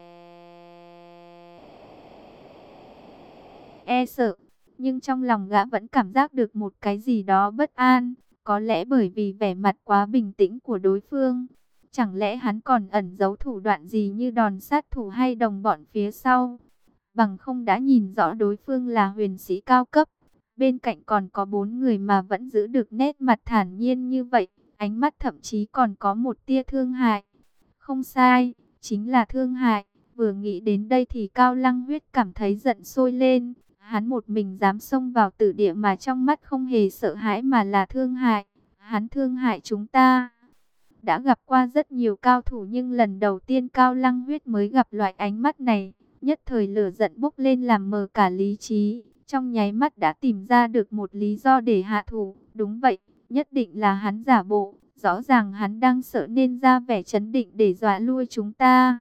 e sợ. Nhưng trong lòng gã vẫn cảm giác được một cái gì đó bất an. Có lẽ bởi vì vẻ mặt quá bình tĩnh của đối phương. Chẳng lẽ hắn còn ẩn giấu thủ đoạn gì như đòn sát thủ hay đồng bọn phía sau? Bằng không đã nhìn rõ đối phương là huyền sĩ cao cấp. Bên cạnh còn có 4 người mà vẫn giữ được nét mặt thản nhiên như vậy. Ánh mắt thậm chí còn có một tia thương hại. Không sai, chính là thương hại. Vừa nghĩ đến đây thì Cao Lăng Huyết cảm thấy giận sôi lên. Hắn một mình dám xông vào tử địa mà trong mắt không hề sợ hãi mà là thương hại. Hắn thương hại chúng ta. Đã gặp qua rất nhiều cao thủ nhưng lần đầu tiên Cao Lăng Huyết mới gặp loại ánh mắt này. Nhất thời lửa giận bốc lên làm mờ cả lý trí. Trong nháy mắt đã tìm ra được một lý do để hạ thủ. Đúng vậy, nhất định là hắn giả bộ. Rõ ràng hắn đang sợ nên ra vẻ trấn định để dọa lui chúng ta.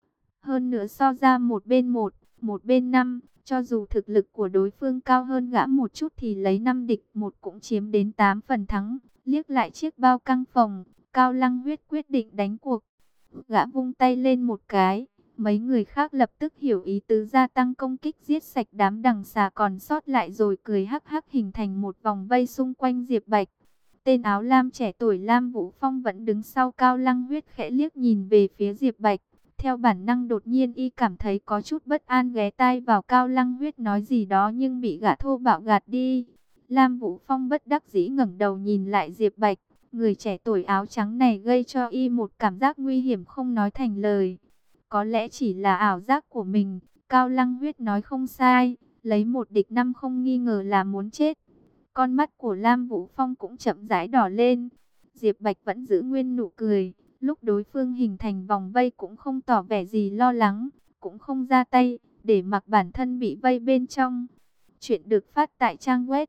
Hơn nữa so ra một bên 5, cho dù thực lực của đối phương cao hơn gã một chút thì lấy 5 địch 1 cũng chiếm đến 8 phần thắng. Liếc lại chiếc bao căng phòng, Cao Lăng Huyết quyết định đánh cuộc. Gã vung tay lên một cái, mấy người khác lập tức hiểu ý tứ gia tăng công kích giết sạch đám đằng xà còn sót lại rồi cười hắc hắc hình thành một vòng vây xung quanh Diệp Bạch. Tên áo lam trẻ tuổi Lam Vũ Phong vẫn đứng sau Cao Lăng Huyết khẽ liếc nhìn về phía Diệp Bạch. Theo bản năng đột nhiên y cảm thấy có chút bất an ghé tai vào Cao Lăng Huyết nói gì đó nhưng bị gã thô bạo gạt đi. Lam Vũ Phong bất đắc dĩ ngẩng đầu nhìn lại Diệp Bạch. Người trẻ tuổi áo trắng này gây cho y một cảm giác nguy hiểm không nói thành lời. Có lẽ chỉ là ảo giác của mình. Cao Lăng Huyết nói không sai. Lấy 1 địch 5 không nghi ngờ là muốn chết. Con mắt của Lam Vũ Phong cũng chậm rãi đỏ lên. Diệp Bạch vẫn giữ nguyên nụ cười. Lúc đối phương hình thành vòng vây cũng không tỏ vẻ gì lo lắng. Cũng không ra tay để mặc bản thân bị vây bên trong. Chuyện được phát tại trang web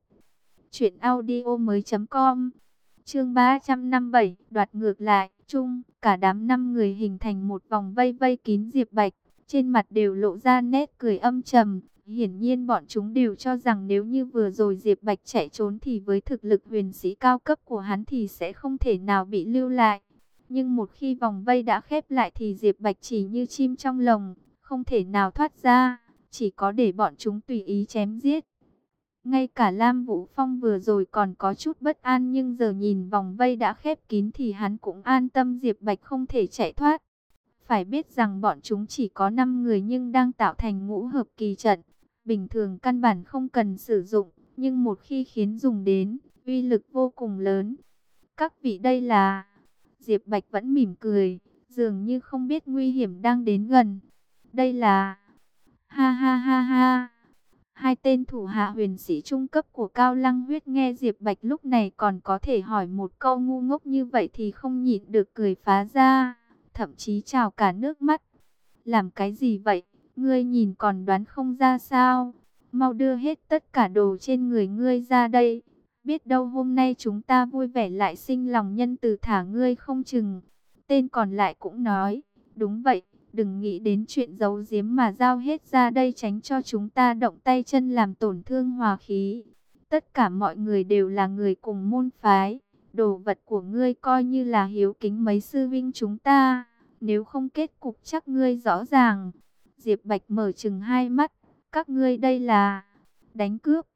truyệnaudiomoi.com. Chương 357, đoạt ngược lại, chung, cả đám 5 người hình thành một vòng vây vây kín Diệp Bạch, trên mặt đều lộ ra nét cười âm trầm, hiển nhiên bọn chúng đều cho rằng nếu như vừa rồi Diệp Bạch chạy trốn thì với thực lực huyền sĩ cao cấp của hắn thì sẽ không thể nào bị lưu lại. Nhưng một khi vòng vây đã khép lại thì Diệp Bạch chỉ như chim trong lồng, không thể nào thoát ra, chỉ có để bọn chúng tùy ý chém giết. Ngay cả Lam Vũ Phong vừa rồi còn có chút bất an nhưng giờ nhìn vòng vây đã khép kín thì hắn cũng an tâm Diệp Bạch không thể chạy thoát. Phải biết rằng bọn chúng chỉ có 5 người nhưng đang tạo thành ngũ hợp kỳ trận. Bình thường căn bản không cần sử dụng, nhưng một khi khiến dùng đến, uy lực vô cùng lớn. Các vị đây là... Diệp Bạch vẫn mỉm cười, dường như không biết nguy hiểm đang đến gần. Đây là... Ha ha ha ha... Hai tên thủ hạ huyền sĩ trung cấp của Cao Lăng Huyết nghe Diệp Bạch lúc này còn có thể hỏi một câu ngu ngốc như vậy thì không nhịn được cười phá ra, thậm chí trào cả nước mắt. Làm cái gì vậy? Ngươi nhìn còn đoán không ra sao? Mau đưa hết tất cả đồ trên người ngươi ra đây. Biết đâu hôm nay chúng ta vui vẻ lại sinh lòng nhân từ thả ngươi không chừng. Tên còn lại cũng nói, đúng vậy. Đừng nghĩ đến chuyện giấu giếm mà giao hết ra đây tránh cho chúng ta động tay chân làm tổn thương hòa khí. Tất cả mọi người đều là người cùng môn phái. Đồ vật của ngươi coi như là hiếu kính mấy sư vinh chúng ta. Nếu không kết cục chắc ngươi rõ ràng. Diệp Bạch mở trừng hai mắt. Các ngươi đây là đánh cướp.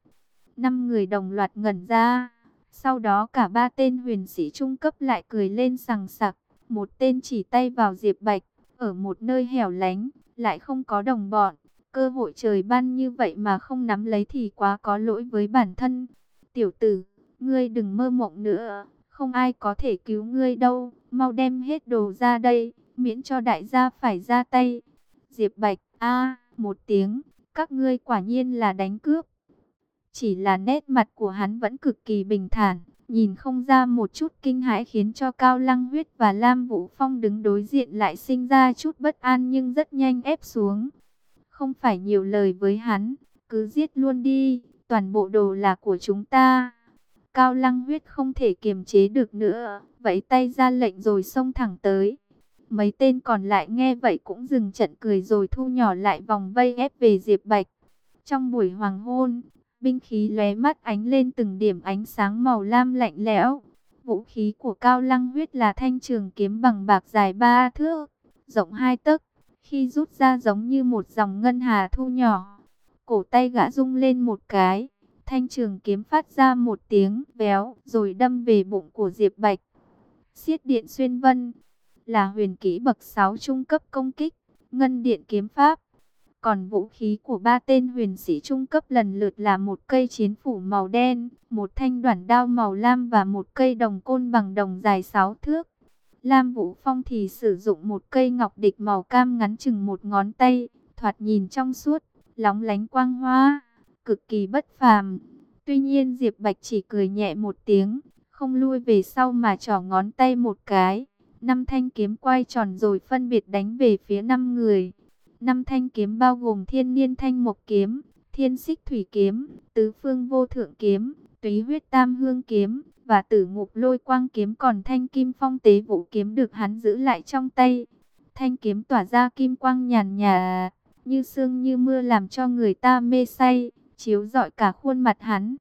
5 người đồng loạt ngẩn ra. Sau đó cả 3 tên huyền sĩ trung cấp lại cười lên sằng sặc. Một tên chỉ tay vào Diệp Bạch. Ở một nơi hẻo lánh, lại không có đồng bọn. Cơ hội trời ban như vậy mà không nắm lấy thì quá có lỗi với bản thân. Tiểu tử, ngươi đừng mơ mộng nữa. Không ai có thể cứu ngươi đâu. Mau đem hết đồ ra đây, miễn cho đại gia phải ra tay. Diệp Bạch, một tiếng. Các ngươi quả nhiên là đánh cướp. Chỉ là nét mặt của hắn vẫn cực kỳ bình thản. Nhìn không ra một chút kinh hãi khiến cho Cao Lăng Huyết và Lam Vũ Phong đứng đối diện lại sinh ra chút bất an nhưng rất nhanh ép xuống. Không phải nhiều lời với hắn, cứ giết luôn đi, toàn bộ đồ là của chúng ta. Cao Lăng Huyết không thể kiềm chế được nữa, vẫy tay ra lệnh rồi xông thẳng tới. Mấy tên còn lại nghe vậy cũng dừng trận cười rồi thu nhỏ lại vòng vây ép về Diệp Bạch. Trong buổi hoàng hôn, binh khí lóe mắt ánh lên từng điểm ánh sáng màu lam lạnh lẽo. Vũ khí của Cao Lăng Huyết là thanh trường kiếm bằng bạc dài 3 thước, rộng 2 tấc, khi rút ra giống như một dòng ngân hà thu nhỏ. Cổ tay gã rung lên một cái, thanh trường kiếm phát ra một tiếng véo rồi đâm về bụng của Diệp Bạch. Xiết điện xuyên vân là huyền kỹ bậc 6 trung cấp công kích, ngân điện kiếm pháp. Còn vũ khí của ba tên huyền sĩ trung cấp lần lượt là một cây chiến phủ màu đen, một thanh đoản đao màu lam và một cây đồng côn bằng đồng dài 6 thước. Lam Vũ Phong thì sử dụng một cây ngọc địch màu cam ngắn chừng một ngón tay, thoạt nhìn trong suốt, lóng lánh quang hoa, cực kỳ bất phàm. Tuy nhiên Diệp Bạch chỉ cười nhẹ một tiếng, không lui về sau mà trỏ ngón tay một cái. 5 thanh kiếm quay tròn rồi phân biệt đánh về phía 5 người. 5 thanh kiếm bao gồm Thiên Niên Thanh Mộc kiếm, Thiên Xích Thủy kiếm, Tứ Phương Vô Thượng kiếm, Túy Huyết Tam Hương kiếm và Tử Ngục Lôi Quang kiếm, còn thanh Kim Phong Tế Vũ kiếm được hắn giữ lại trong tay. Thanh kiếm tỏa ra kim quang nhàn nhạt, như sương như mưa làm cho người ta mê say, chiếu rọi cả khuôn mặt hắn.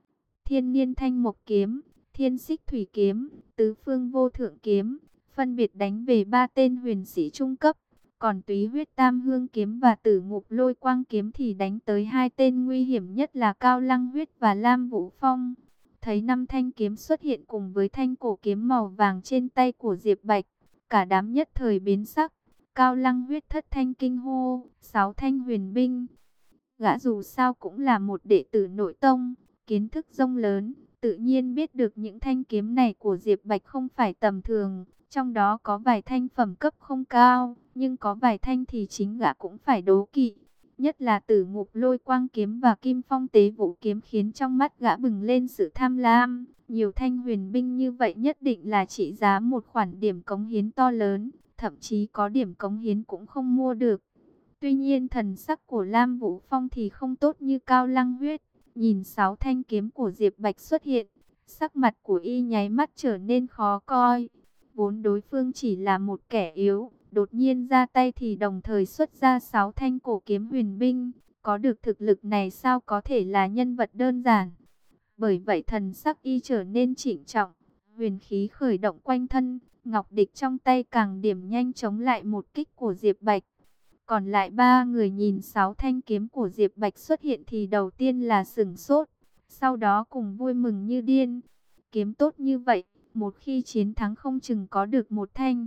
Thiên Niên Thanh Mộc kiếm, Thiên Xích Thủy kiếm, Tứ Phương Vô Thượng kiếm, phân biệt đánh về ba tên huyền sĩ trung cấp. Còn Túy Huyết Tam Hương kiếm và Tử Ngục Lôi Quang kiếm thì đánh tới hai tên nguy hiểm nhất là Cao Lăng Huyết và Lam Vũ Phong. Thấy 5 thanh kiếm xuất hiện cùng với thanh cổ kiếm màu vàng trên tay của Diệp Bạch, cả đám nhất thời biến sắc. Cao Lăng Huyết thất thanh kinh hô, 6 thanh huyền binh. Gã dù sao cũng là một đệ tử nội tông, kiến thức rông lớn, tự nhiên biết được những thanh kiếm này của Diệp Bạch không phải tầm thường. Trong đó có vài thanh phẩm cấp không cao, nhưng có vài thanh thì chính gã cũng phải đố kỵ. Nhất là Tử Ngục Lôi Quang kiếm và Kim Phong Tế Vũ kiếm khiến trong mắt gã bừng lên sự tham lam. Nhiều thanh huyền binh như vậy nhất định là trị giá một khoản điểm cống hiến to lớn, thậm chí có điểm cống hiến cũng không mua được. Tuy nhiên thần sắc của Lam Vũ Phong thì không tốt như Cao Lăng Huyết. Nhìn 6 thanh kiếm của Diệp Bạch xuất hiện, sắc mặt của y nháy mắt trở nên khó coi. Vốn đối phương chỉ là một kẻ yếu, đột nhiên ra tay thì đồng thời xuất ra 6 thanh cổ kiếm huyền binh. Có được thực lực này sao có thể là nhân vật đơn giản. Bởi vậy thần sắc y trở nên trịnh trọng, huyền khí khởi động quanh thân, ngọc địch trong tay càng điểm nhanh chống lại một kích của Diệp Bạch. Còn lại 3 người nhìn 6 thanh kiếm của Diệp Bạch xuất hiện thì đầu tiên là sửng sốt, sau đó cùng vui mừng như điên. Kiếm tốt như vậy, một khi chiến thắng không chừng có được một thanh.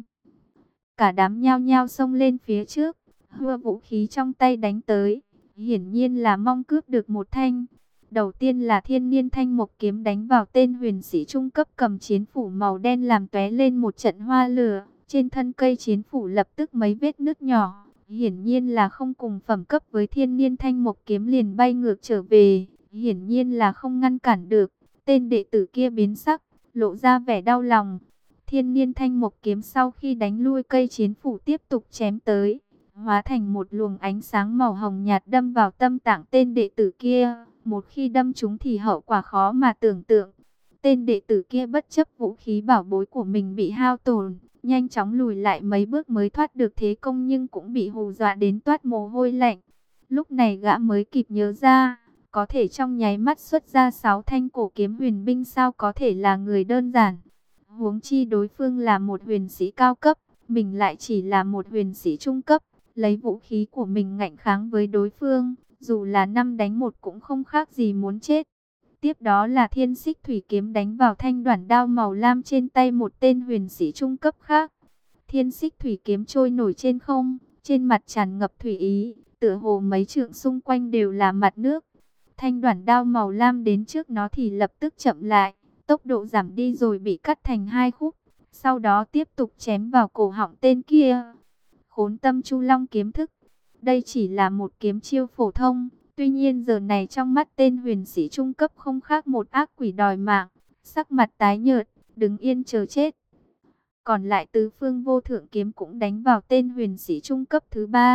Cả đám nhao nhao xông lên phía trước, hưa vũ khí trong tay đánh tới, hiển nhiên là mong cướp được một thanh. Đầu tiên là Thiên Niên Thanh Mộc kiếm đánh vào tên huyền sĩ trung cấp cầm chiến phủ màu đen làm tóe lên một trận hoa lửa. Trên thân cây chiến phủ lập tức mấy vết nứt nhỏ, hiển nhiên là không cùng phẩm cấp với Thiên Niên Thanh Mộc kiếm, liền bay ngược trở về, hiển nhiên là không ngăn cản được. Tên đệ tử kia biến sắc, lộ ra vẻ đau lòng. Thiên Niên Thanh Mộc kiếm sau khi đánh lui cây chiến phủ tiếp tục chém tới, hóa thành một luồng ánh sáng màu hồng nhạt đâm vào tâm tạng tên đệ tử kia. Một khi đâm trúng thì hậu quả khó mà tưởng tượng. Tên đệ tử kia bất chấp vũ khí bảo bối của mình bị hao tổn, nhanh chóng lùi lại mấy bước mới thoát được thế công, nhưng cũng bị hù dọa đến toát mồ hôi lạnh. Lúc này gã mới kịp nhớ ra, có thể trong nháy mắt xuất ra 6 thanh cổ kiếm huyền binh sao có thể là người đơn giản. Huống chi đối phương là một huyền sĩ cao cấp, mình lại chỉ là một huyền sĩ trung cấp, lấy vũ khí của mình ngạnh kháng với đối phương, dù là 5 đánh 1 cũng không khác gì muốn chết. Tiếp đó là Thiên Xích Thủy kiếm đánh vào thanh đoản đao màu lam trên tay một tên huyền sĩ trung cấp khác. Thiên Xích Thủy kiếm trôi nổi trên không, trên mặt tràn ngập thủy ý, tựa hồ mấy trượng xung quanh đều là mặt nước. Thanh đoản đao màu lam đến trước nó thì lập tức chậm lại, tốc độ giảm đi rồi bị cắt thành 2 khúc, sau đó tiếp tục chém vào cổ họng tên kia. Khốn tâm Chu Long kiếm thức. Đây chỉ là một kiếm chiêu phổ thông, tuy nhiên giờ này trong mắt tên huyền sĩ trung cấp không khác một ác quỷ đòi mạng, sắc mặt tái nhợt, đứng yên chờ chết. Còn lại Tứ Phương Vô Thượng kiếm cũng đánh vào tên huyền sĩ trung cấp thứ 3.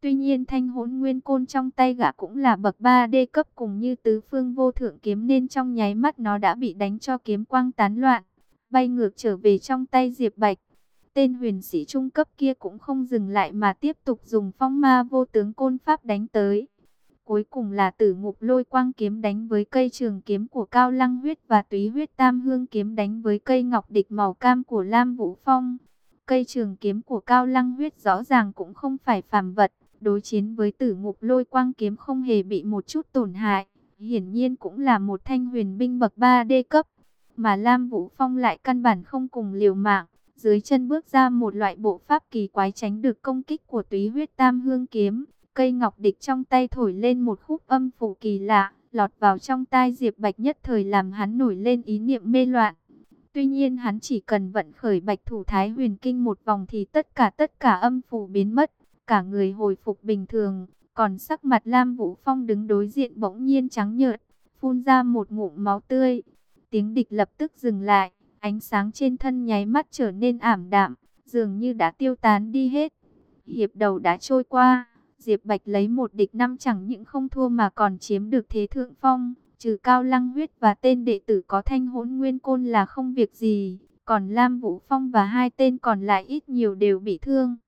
Tuy nhiên thanh hỗn nguyên côn trong tay gã cũng là bậc 3D cấp cùng như tứ phương vô thượng kiếm, nên trong nháy mắt nó đã bị đánh cho kiếm quang tán loạn, bay ngược trở về trong tay Diệp Bạch. Tên huyền sĩ trung cấp kia cũng không dừng lại mà tiếp tục dùng phong ma vô tướng côn pháp đánh tới. Cuối cùng là Tử Ngục Lôi Quang kiếm đánh với cây trường kiếm của Cao Lăng Huyết và Túy Huyết Tam Hương kiếm đánh với cây ngọc địch màu cam của Lam Vũ Phong. Cây trường kiếm của Cao Lăng Huyết rõ ràng cũng không phải phàm vật, đối chiến với Tử Ngục Lôi Quang kiếm không hề bị một chút tổn hại, hiển nhiên cũng là một thanh huyền binh bậc 3D cấp, mà Lam Vũ Phong lại căn bản không cùng liều mạng, dưới chân bước ra một loại bộ pháp kỳ quái tránh được công kích của Túy Huyết Tam Hương kiếm. Cây ngọc địch trong tay thổi lên một khúc âm phủ kỳ lạ, lọt vào trong tai Diệp Bạch nhất thời làm hắn nổi lên ý niệm mê loạn. Tuy nhiên hắn chỉ cần vận khởi Bạch Thủ Thái Huyền Kinh một vòng thì tất cả âm phủ biến mất, cả người hồi phục bình thường, còn sắc mặt Lam Vũ Phong đứng đối diện bỗng nhiên trắng nhợt, phun ra một ngụm máu tươi. Tiếng địch lập tức dừng lại, ánh sáng trên thân nháy mắt trở nên ảm đạm, dường như đã tiêu tán đi hết. Hiệp đầu đã trôi qua, Diệp Bạch lấy 1-5 chẳng những không thua mà còn chiếm được thế thượng phong, trừ Cao Lăng Huyết và tên đệ tử có thanh hỗn nguyên côn là không việc gì, còn Lam Vũ Phong và hai tên còn lại ít nhiều đều bị thương.